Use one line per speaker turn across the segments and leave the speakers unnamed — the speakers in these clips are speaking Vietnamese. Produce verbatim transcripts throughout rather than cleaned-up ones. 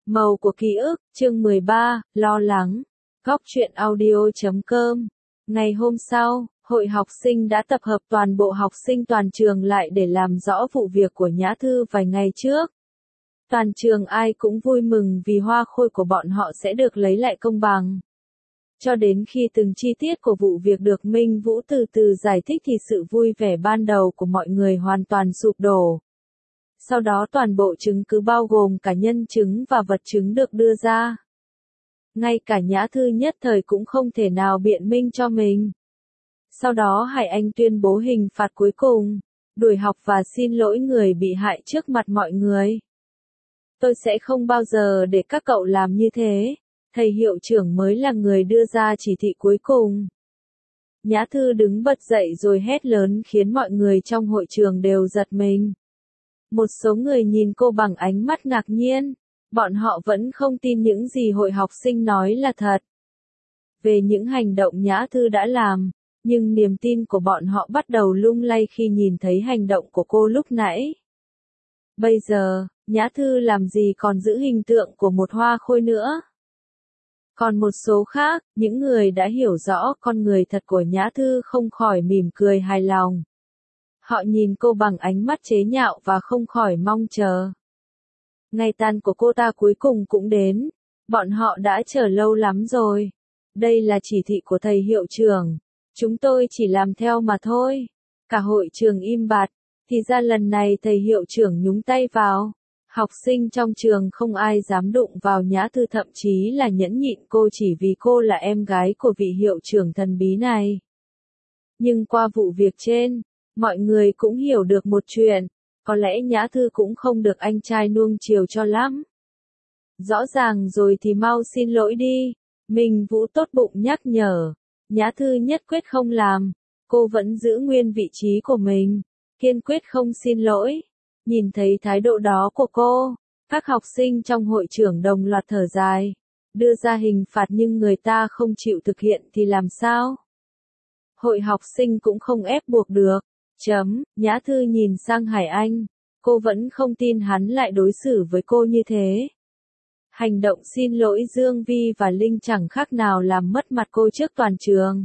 Màu của ký ức, chương mười ba, lo lắng. Góc truyện audio chấm com. Ngày hôm sau, hội học sinh đã tập hợp toàn bộ học sinh toàn trường lại để làm rõ vụ việc của Nhã Thư vài ngày trước. Toàn trường ai cũng vui mừng vì hoa khôi của bọn họ sẽ được lấy lại công bằng. Cho đến khi từng chi tiết của vụ việc được Minh Vũ từ từ giải thích thì sự vui vẻ ban đầu của mọi người hoàn toàn sụp đổ. Sau đó toàn bộ chứng cứ bao gồm cả nhân chứng và vật chứng được đưa ra. Ngay cả Nhã Thư nhất thời cũng không thể nào biện minh cho mình. Sau đó Hải Anh tuyên bố hình phạt cuối cùng, đuổi học và xin lỗi người bị hại trước mặt mọi người. Tôi sẽ không bao giờ để các cậu làm như thế, thầy hiệu trưởng mới là người đưa ra chỉ thị cuối cùng. Nhã Thư đứng bật dậy rồi hét lớn khiến mọi người trong hội trường đều giật mình. Một số người nhìn cô bằng ánh mắt ngạc nhiên, bọn họ vẫn không tin những gì hội học sinh nói là thật. Về những hành động Nhã Thư đã làm, nhưng niềm tin của bọn họ bắt đầu lung lay khi nhìn thấy hành động của cô lúc nãy. Bây giờ, Nhã Thư làm gì còn giữ hình tượng của một hoa khôi nữa. Còn một số khác, những người đã hiểu rõ con người thật của Nhã Thư không khỏi mỉm cười hài lòng. Họ nhìn cô bằng ánh mắt chế nhạo và không khỏi mong chờ. Ngày tàn của cô ta cuối cùng cũng đến. Bọn họ đã chờ lâu lắm rồi. Đây là chỉ thị của thầy hiệu trưởng. Chúng tôi chỉ làm theo mà thôi. Cả hội trường im bặt. Thì ra lần này thầy hiệu trưởng nhúng tay vào. Học sinh trong trường không ai dám đụng vào Nhã Thư, thậm chí là nhẫn nhịn cô chỉ vì cô là em gái của vị hiệu trưởng thần bí này. Nhưng qua vụ việc trên, mọi người cũng hiểu được một chuyện, có lẽ Nhã Thư cũng không được anh trai nuông chiều cho lắm. Rõ ràng rồi thì mau xin lỗi đi, Minh Vũ tốt bụng nhắc nhở. Nhã Thư nhất quyết không làm, cô vẫn giữ nguyên vị trí của mình, kiên quyết không xin lỗi. Nhìn thấy thái độ đó của cô, các học sinh trong hội trường đồng loạt thở dài, đưa ra hình phạt nhưng người ta không chịu thực hiện thì làm sao? Hội học sinh cũng không ép buộc được. Chấm, Nhã Thư nhìn sang Hải Anh, cô vẫn không tin hắn lại đối xử với cô như thế. Hành động xin lỗi Dương Vi và Linh chẳng khác nào làm mất mặt cô trước toàn trường.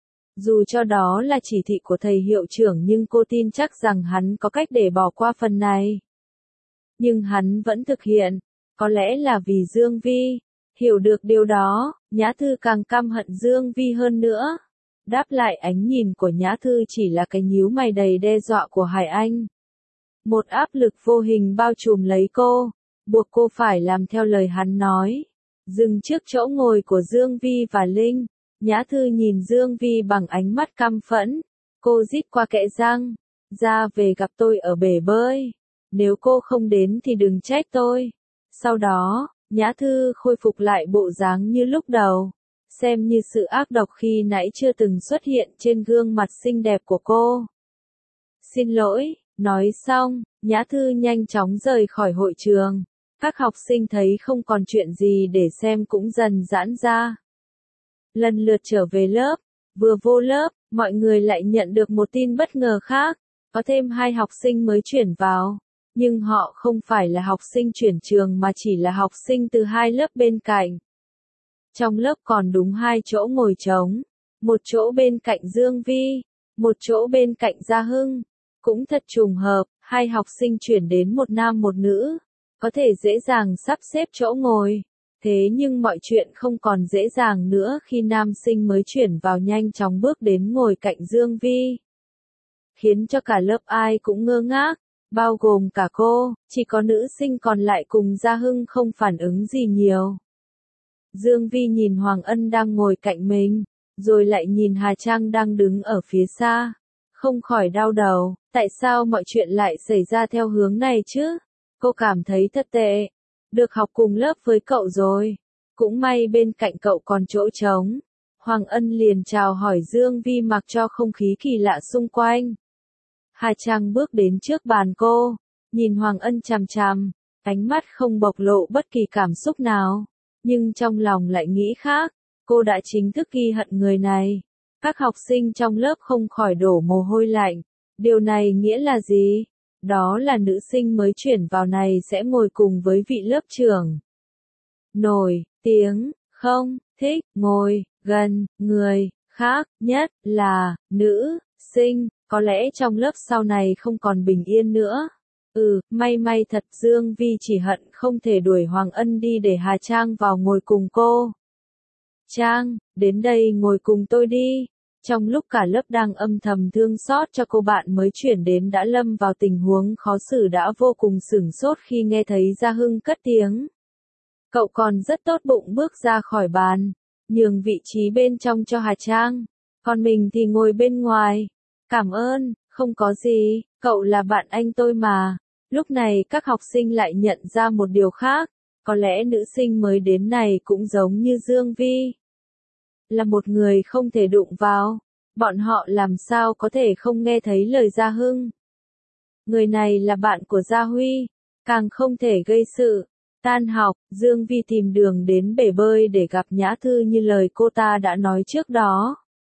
Dù cho đó là chỉ thị của thầy hiệu trưởng nhưng cô tin chắc rằng hắn có cách để bỏ qua phần này. Nhưng hắn vẫn thực hiện, có lẽ là vì Dương Vi. Hiểu được điều đó, Nhã Thư càng căm hận Dương Vi hơn nữa. Đáp lại ánh nhìn của Nhã Thư chỉ là cái nhíu mày đầy đe dọa của Hải Anh. Một áp lực vô hình bao trùm lấy cô, buộc cô phải làm theo lời hắn nói. Dừng trước chỗ ngồi của Dương Vi và Linh, Nhã Thư nhìn Dương Vi bằng ánh mắt căm phẫn. Cô rít qua kẽ răng, ra về gặp tôi ở bể bơi. Nếu cô không đến thì đừng trách tôi. Sau đó, Nhã Thư khôi phục lại bộ dáng như lúc đầu. Xem như sự ác độc khi nãy chưa từng xuất hiện trên gương mặt xinh đẹp của cô. Xin lỗi, nói xong, Nhã Thư nhanh chóng rời khỏi hội trường. Các học sinh thấy không còn chuyện gì để xem cũng dần giãn ra. Lần lượt trở về lớp, vừa vô lớp, mọi người lại nhận được một tin bất ngờ khác. Có thêm hai học sinh mới chuyển vào. Nhưng họ không phải là học sinh chuyển trường mà chỉ là học sinh từ hai lớp bên cạnh. Trong lớp còn đúng hai chỗ ngồi trống, một chỗ bên cạnh Dương Vi, một chỗ bên cạnh Gia Hưng. Cũng thật trùng hợp, hai học sinh chuyển đến một nam một nữ, có thể dễ dàng sắp xếp chỗ ngồi. Thế nhưng mọi chuyện không còn dễ dàng nữa khi nam sinh mới chuyển vào nhanh chóng bước đến ngồi cạnh Dương Vi. Khiến cho cả lớp ai cũng ngơ ngác, bao gồm cả cô, chỉ có nữ sinh còn lại cùng Gia Hưng không phản ứng gì nhiều. Dương Vi nhìn Hoàng Ân đang ngồi cạnh mình, rồi lại nhìn Hà Trang đang đứng ở phía xa. Không khỏi đau đầu, tại sao mọi chuyện lại xảy ra theo hướng này chứ? Cô cảm thấy thật tệ. Được học cùng lớp với cậu rồi. Cũng may bên cạnh cậu còn chỗ trống. Hoàng Ân liền chào hỏi Dương Vi mặc cho không khí kỳ lạ xung quanh. Hà Trang bước đến trước bàn cô, nhìn Hoàng Ân chằm chằm, ánh mắt không bộc lộ bất kỳ cảm xúc nào. Nhưng trong lòng lại nghĩ khác, cô đã chính thức ghi hận người này. Các học sinh trong lớp không khỏi đổ mồ hôi lạnh. Điều này nghĩa là gì? Đó là nữ sinh mới chuyển vào này sẽ ngồi cùng với vị lớp trưởng. nổi tiếng, không thích ngồi gần người khác, nhất là nữ sinh, có lẽ trong lớp sau này không còn bình yên nữa. Ừ, may may thật, Dương Vi chỉ hận không thể đuổi Hoàng Ân đi để Hà Trang vào ngồi cùng cô. Trang, đến đây ngồi cùng tôi đi. Trong lúc cả lớp đang âm thầm thương xót cho cô bạn mới chuyển đến đã lâm vào tình huống khó xử đã vô cùng sửng sốt khi nghe thấy Gia Hưng cất tiếng. Cậu còn rất tốt bụng bước ra khỏi bàn, nhường vị trí bên trong cho Hà Trang, còn mình thì ngồi bên ngoài. Cảm ơn, không có gì, cậu là bạn anh tôi mà. Lúc này các học sinh lại nhận ra một điều khác, có lẽ nữ sinh mới đến này cũng giống như Dương Vi. Là một người không thể đụng vào, bọn họ làm sao có thể không nghe thấy lời Gia Hưng. Người này là bạn của Gia Huy, càng không thể gây sự. Tan học, Dương Vi tìm đường đến bể bơi để gặp Nhã Thư như lời cô ta đã nói trước đó.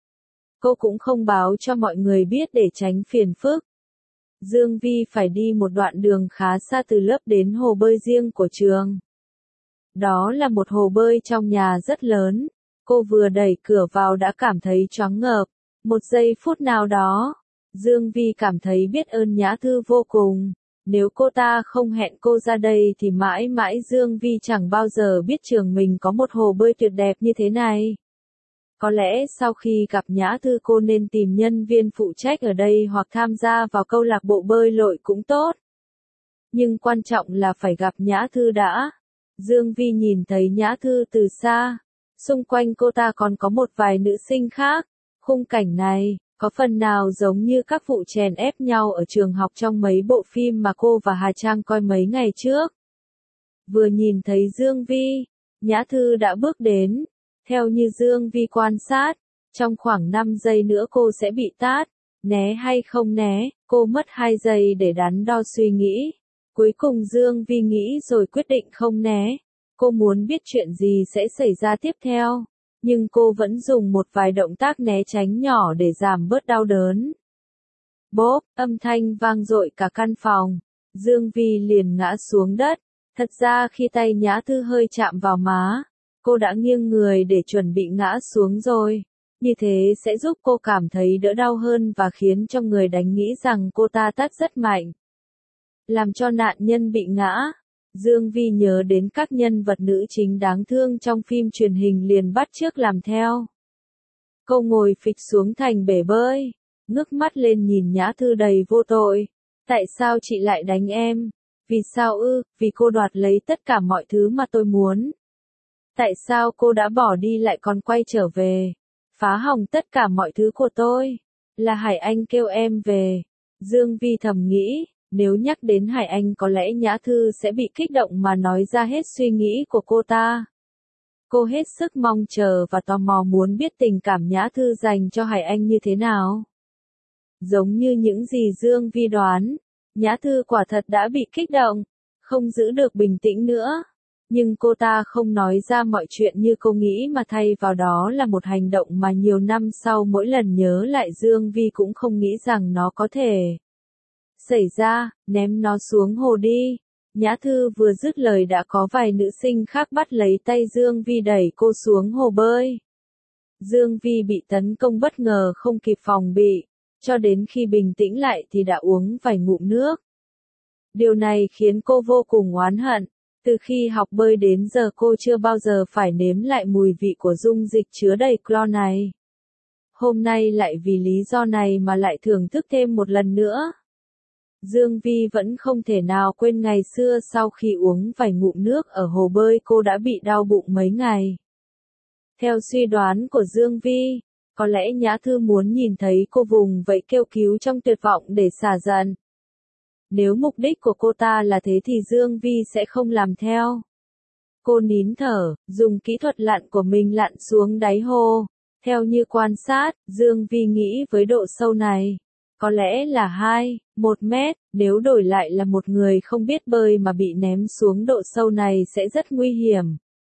Cô cũng không báo cho mọi người biết để tránh phiền phức. Dương Vi phải đi một đoạn đường khá xa từ lớp đến hồ bơi riêng của trường. Đó là một hồ bơi trong nhà rất lớn. Cô vừa đẩy cửa vào đã cảm thấy choáng ngợp. Một giây phút nào đó, Dương Vi cảm thấy biết ơn Nhã Thư vô cùng. Nếu cô ta không hẹn cô ra đây thì mãi mãi Dương Vi chẳng bao giờ biết trường mình có một hồ bơi tuyệt đẹp như thế này. Có lẽ sau khi gặp Nhã Thư cô nên tìm nhân viên phụ trách ở đây hoặc tham gia vào câu lạc bộ bơi lội cũng tốt. Nhưng quan trọng là phải gặp Nhã Thư đã. Dương Vi nhìn thấy Nhã Thư từ xa. Xung quanh cô ta còn có một vài nữ sinh khác. Khung cảnh này có phần nào giống như các vụ chèn ép nhau ở trường học trong mấy bộ phim mà cô và Hà Trang coi mấy ngày trước. Vừa nhìn thấy Dương Vi, Nhã Thư đã bước đến. Theo như Dương Vi quan sát, trong khoảng năm giây nữa cô sẽ bị tát. Né hay không né, cô mất hai giây để đắn đo suy nghĩ. Cuối cùng Dương Vi nghĩ rồi quyết định không né. Cô muốn biết chuyện gì sẽ xảy ra tiếp theo. Nhưng cô vẫn dùng một vài động tác né tránh nhỏ để giảm bớt đau đớn. Bốp, âm thanh vang dội cả căn phòng. Dương Vi liền ngã xuống đất. Thật ra khi tay Nhã Thư hơi chạm vào má, cô đã nghiêng người để chuẩn bị ngã xuống rồi. Như thế sẽ giúp cô cảm thấy đỡ đau hơn và khiến cho người đánh nghĩ rằng cô ta tát rất mạnh. Làm cho nạn nhân bị ngã. Dương Vi nhớ đến các nhân vật nữ chính đáng thương trong phim truyền hình liền bắt chước làm theo. Cô ngồi phịch xuống thành bể bơi, ngước mắt lên nhìn Nhã Thư đầy vô tội. Tại sao chị lại đánh em? Vì sao ư? Vì cô đoạt lấy tất cả mọi thứ mà tôi muốn. Tại sao cô đã bỏ đi lại còn quay trở về? Phá hỏng tất cả mọi thứ của tôi. Là Hải Anh kêu em về. Dương Vi thầm nghĩ. Nếu nhắc đến Hải Anh có lẽ Nhã Thư sẽ bị kích động mà nói ra hết suy nghĩ của cô ta. Cô hết sức mong chờ và tò mò muốn biết tình cảm Nhã Thư dành cho Hải Anh như thế nào. Giống như những gì Dương Vi đoán, Nhã Thư quả thật đã bị kích động, không giữ được bình tĩnh nữa. Nhưng cô ta không nói ra mọi chuyện như cô nghĩ mà thay vào đó là một hành động mà nhiều năm sau mỗi lần nhớ lại Dương Vi cũng không nghĩ rằng nó có thể xảy ra. Ném nó xuống hồ đi. Nhã Thư vừa dứt lời đã có vài nữ sinh khác bắt lấy tay Dương Vi đẩy cô xuống hồ bơi. Dương Vi bị tấn công bất ngờ không kịp phòng bị, cho đến khi bình tĩnh lại thì đã uống vài ngụm nước. Điều này khiến cô vô cùng oán hận. Từ khi học bơi đến giờ cô chưa bao giờ phải nếm lại mùi vị của dung dịch chứa đầy clo này. Hôm nay lại vì lý do này mà lại thưởng thức thêm một lần nữa. Dương Vi vẫn không thể nào quên ngày xưa sau khi uống vài ngụm nước ở hồ bơi cô đã bị đau bụng mấy ngày. Theo suy đoán của Dương Vi, có lẽ Nhã Thư muốn nhìn thấy cô vùng vẫy kêu cứu trong tuyệt vọng để xả giận. Nếu mục đích của cô ta là thế thì Dương Vi sẽ không làm theo. Cô nín thở, dùng kỹ thuật lặn của mình lặn xuống đáy hồ. Theo như quan sát, Dương Vi nghĩ với độ sâu này, có lẽ là hai, một mét, nếu đổi lại là một người không biết bơi mà bị ném xuống độ sâu này sẽ rất nguy hiểm.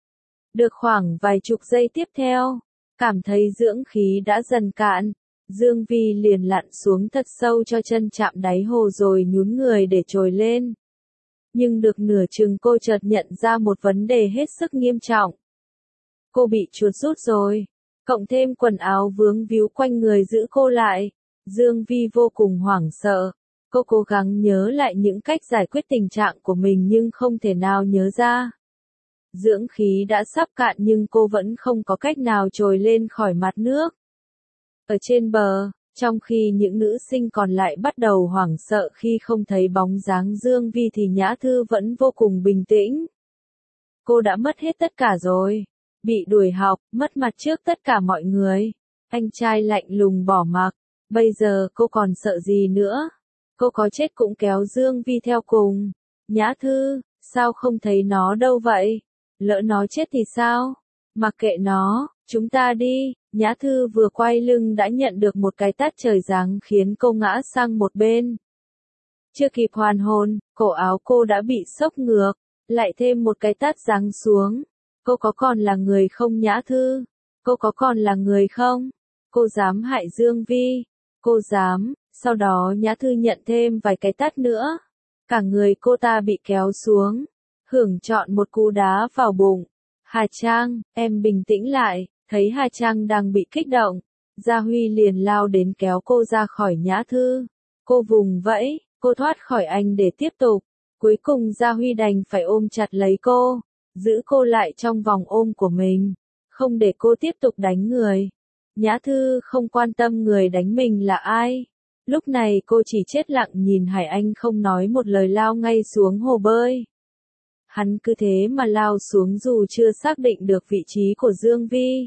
Được khoảng vài chục giây tiếp theo, cảm thấy dưỡng khí đã dần cạn, Dương Vi liền lặn xuống thật sâu cho chân chạm đáy hồ rồi nhún người để trồi lên. Nhưng được nửa chừng cô chợt nhận ra một vấn đề hết sức nghiêm trọng. Cô bị chuột rút rồi. Cộng thêm quần áo vướng víu quanh người giữ cô lại. Dương Vi vô cùng hoảng sợ. Cô cố gắng nhớ lại những cách giải quyết tình trạng của mình nhưng không thể nào nhớ ra. Dưỡng khí đã sắp cạn nhưng cô vẫn không có cách nào trồi lên khỏi mặt nước. Ở trên bờ, trong khi những nữ sinh còn lại bắt đầu hoảng sợ khi không thấy bóng dáng Dương Vi thì Nhã Thư vẫn vô cùng bình tĩnh. Cô đã mất hết tất cả rồi. Bị đuổi học, mất mặt trước tất cả mọi người. Anh trai lạnh lùng bỏ mặc. Bây giờ cô còn sợ gì nữa? Cô có chết cũng kéo Dương Vi theo cùng. Nhã Thư, sao không thấy nó đâu vậy? Lỡ nó chết thì sao? Mặc kệ nó, chúng ta đi. Nhã Thư vừa quay lưng đã nhận được một cái tát trời giáng khiến cô ngã sang một bên. Chưa kịp hoàn hồn, cổ áo cô đã bị xốc ngược, lại thêm một cái tát giáng xuống. Cô có còn là người không Nhã Thư? Cô có còn là người không? Cô dám hại Dương Vi? Cô dám. Sau đó Nhã Thư nhận thêm vài cái tát nữa. Cả người cô ta bị kéo xuống. Hưởng chọn một cú đá vào bụng. Hà Trang, em bình tĩnh lại. Thấy Hà Trang đang bị kích động. Gia Huy liền lao đến kéo cô ra khỏi Nhã Thư. Cô vùng vẫy, cô thoát khỏi anh để tiếp tục. Cuối cùng Gia Huy đành phải ôm chặt lấy cô. Giữ cô lại trong vòng ôm của mình. Không để cô tiếp tục đánh người. Nhã Thư không quan tâm người đánh mình là ai. Lúc này cô chỉ chết lặng nhìn Hải Anh không nói một lời lao ngay xuống hồ bơi. Hắn cứ thế mà lao xuống dù chưa xác định được vị trí của Dương Vi.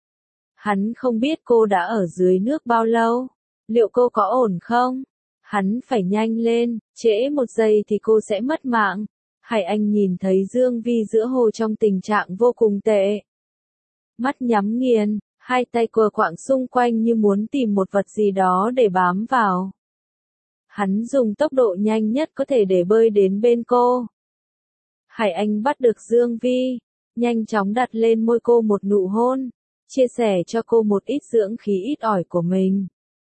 Hắn không biết cô đã ở dưới nước bao lâu. Liệu cô có ổn không? Hắn phải nhanh lên, trễ một giây thì cô sẽ mất mạng. Hải Anh nhìn thấy Dương Vi giữa hồ trong tình trạng vô cùng tệ. Mắt nhắm nghiền, hai tay quờ quạng xung quanh như muốn tìm một vật gì đó để bám vào. Hắn dùng tốc độ nhanh nhất có thể để bơi đến bên cô. Hải Anh bắt được Dương Vi, nhanh chóng đặt lên môi cô một nụ hôn, chia sẻ cho cô một ít dưỡng khí ít ỏi của mình.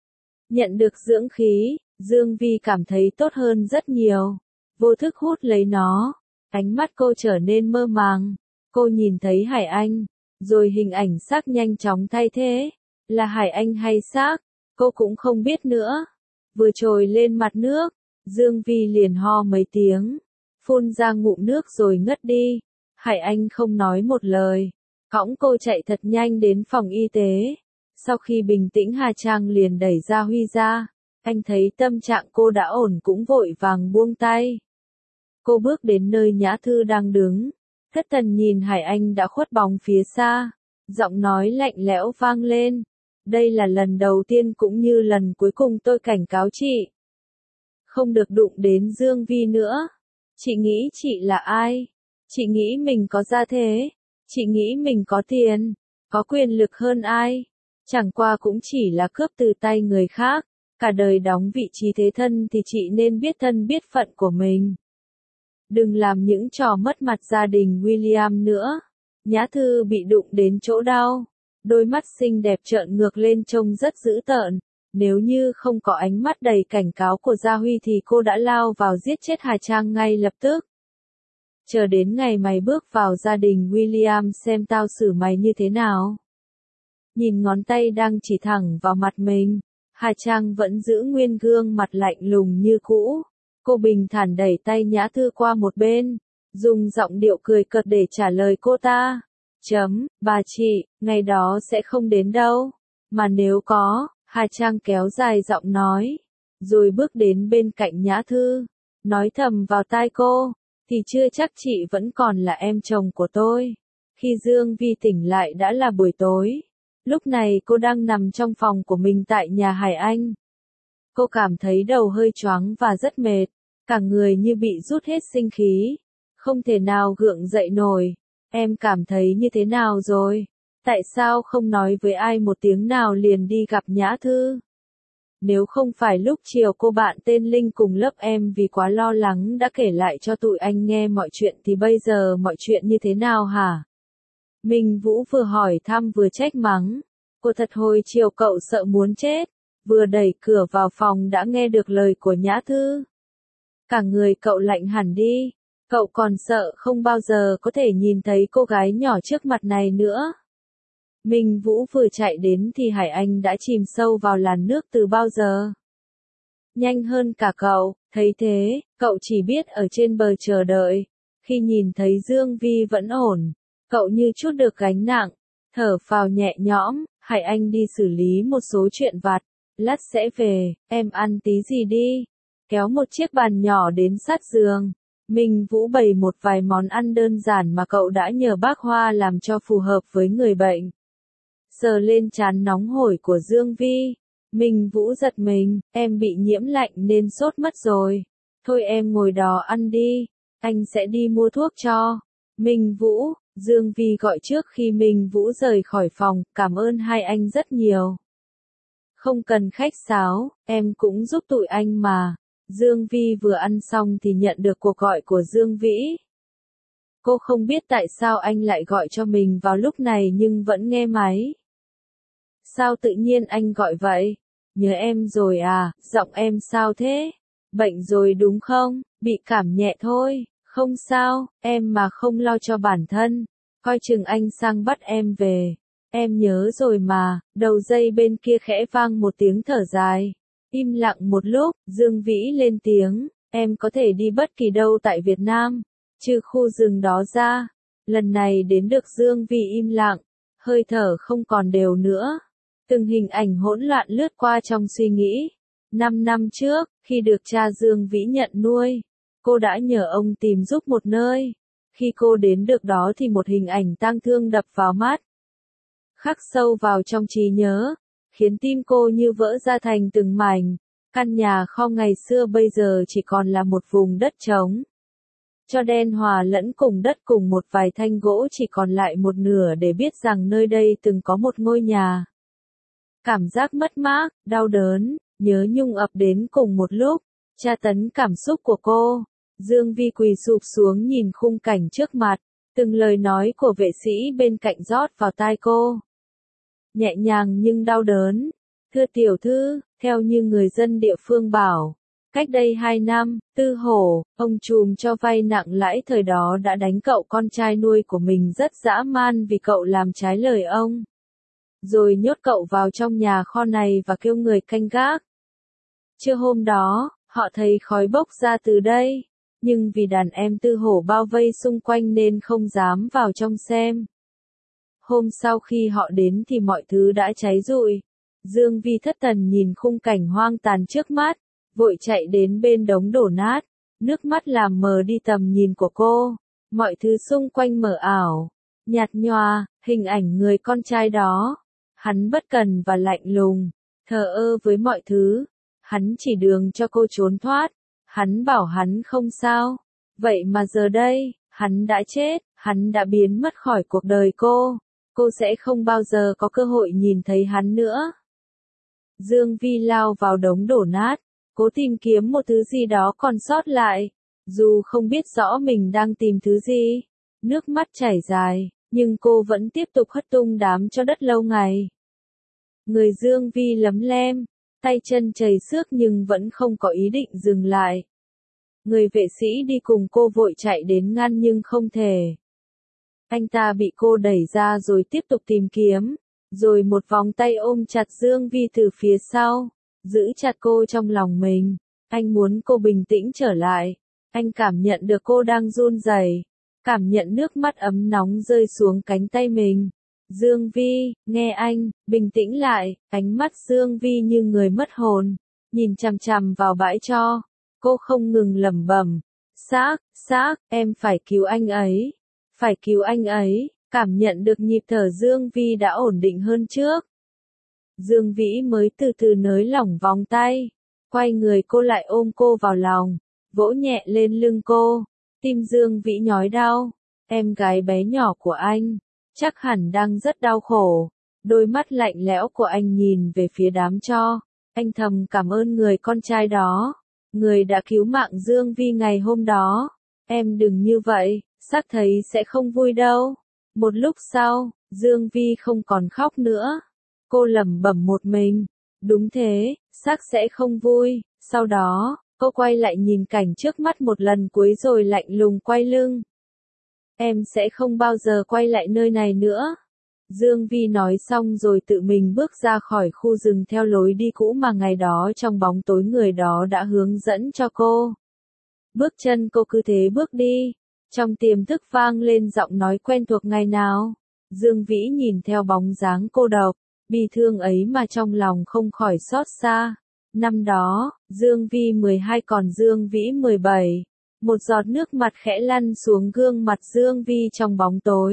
Nhận được dưỡng khí, Dương Vi cảm thấy tốt hơn rất nhiều. Vô thức hút lấy nó, ánh mắt cô trở nên mơ màng. Cô nhìn thấy Hải Anh, rồi hình ảnh xác nhanh chóng thay thế. Là Hải Anh hay xác, cô cũng không biết nữa. Vừa trồi lên mặt nước, Dương Vi liền ho mấy tiếng, phun ra ngụm nước rồi ngất đi. Hải Anh không nói một lời, cõng cô chạy thật nhanh đến phòng y tế. Sau khi bình tĩnh Hà Trang liền đẩy Gia Huy ra. Anh thấy tâm trạng cô đã ổn cũng vội vàng buông tay. Cô bước đến nơi Nhã Thư đang đứng. Thất thần nhìn Hải Anh đã khuất bóng phía xa. Giọng nói lạnh lẽo vang lên. Đây là lần đầu tiên cũng như lần cuối cùng tôi cảnh cáo chị. Không được đụng đến Dương Vi nữa. Chị nghĩ chị là ai? Chị nghĩ mình có gia thế. Chị nghĩ mình có tiền, có quyền lực hơn ai. Chẳng qua cũng chỉ là cướp từ tay người khác. Cả đời đóng vị trí thế thân thì chị nên biết thân biết phận của mình. Đừng làm những trò mất mặt gia đình William nữa. Nhã Thư bị đụng đến chỗ đau. Đôi mắt xinh đẹp trợn ngược lên trông rất dữ tợn. Nếu như không có ánh mắt đầy cảnh cáo của Gia Huy thì cô đã lao vào giết chết Hà Trang ngay lập tức. Chờ đến ngày mày bước vào gia đình William xem tao xử mày như thế nào. Nhìn ngón tay đang chỉ thẳng vào mặt mình. Hà Trang vẫn giữ nguyên gương mặt lạnh lùng như cũ. Cô bình thản đẩy tay Nhã Thư qua một bên, dùng giọng điệu cười cợt để trả lời cô ta. Chấm, bà chị, ngày đó sẽ không đến đâu. Mà nếu có, Hà Trang kéo dài giọng nói, rồi bước đến bên cạnh Nhã Thư, nói thầm vào tai cô, thì chưa chắc chị vẫn còn là em chồng của tôi. Khi Dương Vi tỉnh lại đã là buổi tối. Lúc này cô đang nằm trong phòng của mình tại nhà Hải Anh. Cô cảm thấy đầu hơi choáng và rất mệt, cả người như bị rút hết sinh khí, không thể nào gượng dậy nổi. Em cảm thấy như thế nào rồi? Tại sao không nói với ai một tiếng nào liền đi gặp Nhã Thư? Nếu không phải lúc chiều cô bạn tên Linh cùng lớp em vì quá lo lắng đã kể lại cho tụi anh nghe mọi chuyện thì bây giờ mọi chuyện như thế nào hả? Minh Vũ vừa hỏi thăm vừa trách mắng. Cô thật hồi chiều cậu sợ muốn chết. Vừa đẩy cửa vào phòng đã nghe được lời của Nhã Thư. Cả người cậu lạnh hẳn đi. Cậu còn sợ không bao giờ có thể nhìn thấy cô gái nhỏ trước mặt này nữa. Minh Vũ vừa chạy đến thì Hải Anh đã chìm sâu vào làn nước từ bao giờ. Nhanh hơn cả cậu, thấy thế, cậu chỉ biết ở trên bờ chờ đợi. Khi nhìn thấy Dương Vi vẫn ổn, cậu như trút được gánh nặng, thở phào nhẹ nhõm. Hải Anh đi xử lý một số chuyện vặt, lát sẽ về, em ăn tí gì đi. Kéo một chiếc bàn nhỏ đến sát giường, Minh Vũ bày một vài món ăn đơn giản mà cậu đã nhờ bác Hoa làm cho phù hợp với người bệnh. Sờ lên trán nóng hổi của Dương Vi, Minh Vũ giật mình, em bị nhiễm lạnh nên sốt mất rồi. Thôi em ngồi đó ăn đi, anh sẽ đi mua thuốc cho. Minh Vũ, Dương Vi gọi trước khi Minh Vũ rời khỏi phòng, cảm ơn hai anh rất nhiều. Không cần khách sáo, em cũng giúp tụi anh mà. Dương Vi vừa ăn xong thì nhận được cuộc gọi của Dương Vĩ. Cô không biết tại sao anh lại gọi cho mình vào lúc này nhưng vẫn nghe máy. Sao tự nhiên anh gọi vậy? Nhớ em rồi à, giọng em sao thế? Bệnh rồi đúng không? Bị cảm nhẹ thôi, không sao, em mà không lo cho bản thân. Coi chừng anh sang bắt em về. Em nhớ rồi mà. Đầu dây bên kia khẽ vang một tiếng thở dài. Im lặng một lúc, Dương Vĩ lên tiếng, em có thể đi bất kỳ đâu tại Việt Nam, trừ khu rừng đó ra. Lần này đến được Dương Vi im lặng, hơi thở không còn đều nữa. Từng hình ảnh hỗn loạn lướt qua trong suy nghĩ. Năm năm trước, khi được cha Dương Vĩ nhận nuôi, cô đã nhờ ông tìm giúp một nơi. Khi cô đến được đó thì một hình ảnh tang thương đập vào mắt, khắc sâu vào trong trí nhớ, khiến tim cô như vỡ ra thành từng mảnh. Căn nhà kho ngày xưa bây giờ chỉ còn là một vùng đất trống. Cho đen hòa lẫn cùng đất cùng một vài thanh gỗ chỉ còn lại một nửa để biết rằng nơi đây từng có một ngôi nhà. Cảm giác mất mát, đau đớn, nhớ nhung ập đến cùng một lúc, tra tấn cảm xúc của cô. Dương Vi quỳ sụp xuống nhìn khung cảnh trước mặt, từng lời nói của vệ sĩ bên cạnh rót vào tai cô. Nhẹ nhàng nhưng đau đớn. Thưa tiểu thư, theo như người dân địa phương bảo, cách đây hai năm, Tư Hổ, ông trùm cho vay nặng lãi thời đó đã đánh cậu con trai nuôi của mình rất dã man vì cậu làm trái lời ông. Rồi nhốt cậu vào trong nhà kho này và kêu người canh gác. Trưa hôm đó, họ thấy khói bốc ra từ đây, nhưng vì đàn em Tư Hổ bao vây xung quanh nên không dám vào trong xem. Hôm sau khi họ đến thì mọi thứ đã cháy rụi. Dương Vi thất thần nhìn khung cảnh hoang tàn trước mắt, vội chạy đến bên đống đổ nát, nước mắt làm mờ đi tầm nhìn của cô. Mọi thứ xung quanh mờ ảo, nhạt nhòa, hình ảnh người con trai đó. Hắn bất cần và lạnh lùng, thờ ơ với mọi thứ. Hắn chỉ đường cho cô trốn thoát. Hắn bảo hắn không sao. Vậy mà giờ đây, hắn đã chết, hắn đã biến mất khỏi cuộc đời cô. Cô sẽ không bao giờ có cơ hội nhìn thấy hắn nữa. Dương Vi lao vào đống đổ nát, cố tìm kiếm một thứ gì đó còn sót lại. Dù không biết rõ mình đang tìm thứ gì, nước mắt chảy dài, nhưng cô vẫn tiếp tục hất tung đám cho đất lâu ngày. Người Dương Vi lấm lem, tay chân chảy xước nhưng vẫn không có ý định dừng lại. Người vệ sĩ đi cùng cô vội chạy đến ngăn nhưng không thể. Anh ta bị cô đẩy ra rồi tiếp tục tìm kiếm, rồi một vòng tay ôm chặt Dương Vi từ phía sau, giữ chặt cô trong lòng mình. Anh muốn cô bình tĩnh trở lại. Anh cảm nhận được cô đang run rẩy, cảm nhận nước mắt ấm nóng rơi xuống cánh tay mình. Dương Vi, nghe anh, bình tĩnh lại. Ánh mắt Dương Vi như người mất hồn, nhìn chằm chằm vào bãi tro. Cô không ngừng lẩm bẩm, xác, xác, em phải cứu anh ấy, phải cứu anh ấy. Cảm nhận được nhịp thở Dương Vi đã ổn định hơn trước. Dương Vĩ mới từ từ nới lỏng vòng tay, quay người cô lại ôm cô vào lòng, vỗ nhẹ lên lưng cô. Tim Dương Vĩ nhói đau. Em gái bé nhỏ của anh, chắc hẳn đang rất đau khổ. Đôi mắt lạnh lẽo của anh nhìn về phía đám tro. Anh thầm cảm ơn người con trai đó, người đã cứu mạng Dương Vi ngày hôm đó. Em đừng như vậy, xác thấy sẽ không vui đâu. Một lúc sau, Dương Vi không còn khóc nữa. Cô lẩm bẩm một mình, đúng thế, xác sẽ không vui. Sau đó, Cô quay lại nhìn cảnh trước mắt một lần cuối rồi lạnh lùng quay lưng. Em sẽ không bao giờ quay lại nơi này nữa. Dương Vi nói xong rồi tự mình bước ra khỏi khu rừng theo lối đi cũ mà ngày đó trong bóng tối người đó đã hướng dẫn cho cô. Bước chân cô cứ thế bước đi. Trong tiềm thức vang lên giọng nói quen thuộc ngày nào. Dương Vĩ nhìn theo bóng dáng cô độc, bi thương ấy mà trong lòng không khỏi xót xa. Năm đó, Dương Vi mười hai còn Dương Vĩ mười bảy. Một giọt nước mặt khẽ lăn xuống gương mặt Dương Vi trong bóng tối.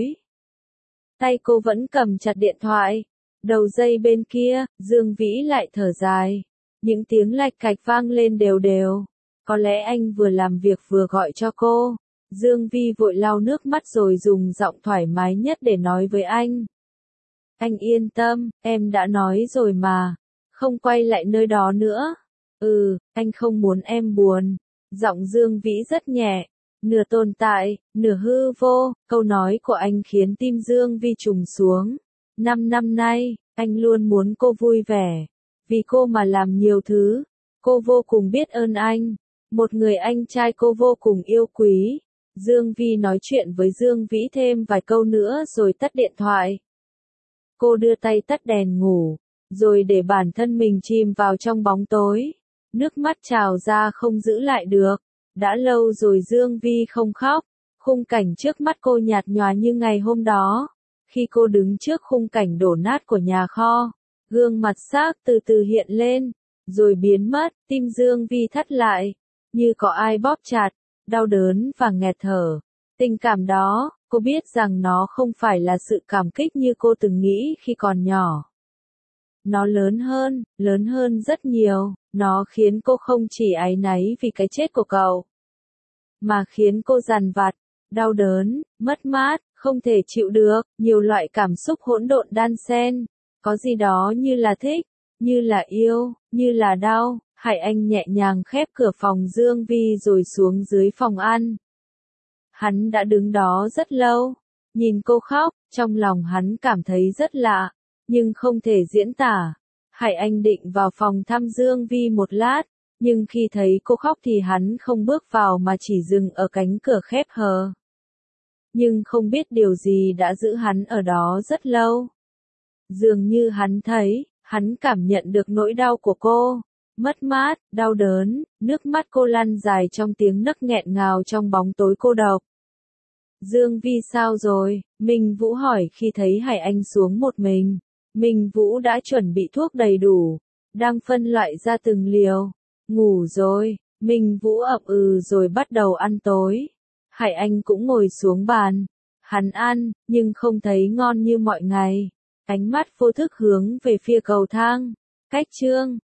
Tay cô vẫn cầm chặt điện thoại. Đầu dây bên kia, Dương Vĩ lại thở dài. Những tiếng lạch cạch vang lên đều đều. Có lẽ anh vừa làm việc vừa gọi cho cô. Dương Vi vội lau nước mắt rồi dùng giọng thoải mái nhất để nói với anh. Anh yên tâm, em đã nói rồi mà. Không quay lại nơi đó nữa. Ừ, anh không muốn em buồn. Giọng Dương Vĩ rất nhẹ. Nửa tồn tại, nửa hư vô. Câu nói của anh khiến tim Dương Vi trùng xuống. Năm năm nay, anh luôn muốn cô vui vẻ. Vì cô mà làm nhiều thứ. Cô vô cùng biết ơn anh. Một người anh trai cô vô cùng yêu quý. Dương Vi nói chuyện với Dương Vĩ thêm vài câu nữa rồi tắt điện thoại. Cô đưa tay tắt đèn ngủ, rồi để bản thân mình chìm vào trong bóng tối. Nước mắt trào ra không giữ lại được. Đã lâu rồi Dương Vi không khóc. Khung cảnh trước mắt cô nhạt nhòa như ngày hôm đó. Khi cô đứng trước khung cảnh đổ nát của nhà kho, gương mặt xác từ từ hiện lên, rồi biến mất, tim Dương Vi thắt lại, như có ai bóp chặt, đau đớn và nghẹt thở. Tình cảm đó, cô biết rằng nó không phải là sự cảm kích như cô từng nghĩ khi còn nhỏ. Nó lớn hơn, lớn hơn rất nhiều, nó khiến cô không chỉ áy náy vì cái chết của cậu, mà khiến cô dằn vặt, đau đớn, mất mát, không thể chịu được, nhiều loại cảm xúc hỗn độn đan xen, có gì đó như là thích, như là yêu, như là đau. Hải Anh nhẹ nhàng khép cửa phòng Dương Vi rồi xuống dưới phòng ăn. Hắn đã đứng đó rất lâu, nhìn cô khóc, trong lòng hắn cảm thấy rất lạ, nhưng không thể diễn tả. Hải Anh định vào phòng thăm Dương Vi một lát, nhưng khi thấy cô khóc thì hắn không bước vào mà chỉ dừng ở cánh cửa khép hờ. Nhưng không biết điều gì đã giữ hắn ở đó rất lâu. Dường như hắn thấy, hắn cảm nhận được nỗi đau của cô. Mất mát, đau đớn, nước mắt cô lăn dài trong tiếng nấc nghẹn ngào trong bóng tối cô độc. Dương Vi sao rồi? Minh Vũ hỏi khi thấy Hải Anh xuống một mình. Minh Vũ đã chuẩn bị thuốc đầy đủ, đang phân loại ra từng liều. Ngủ rồi, Minh Vũ ậm ừ rồi bắt đầu ăn tối. Hải Anh cũng ngồi xuống bàn. Hắn ăn, nhưng không thấy ngon như mọi ngày. Ánh mắt vô thức hướng về phía cầu thang. Cách chương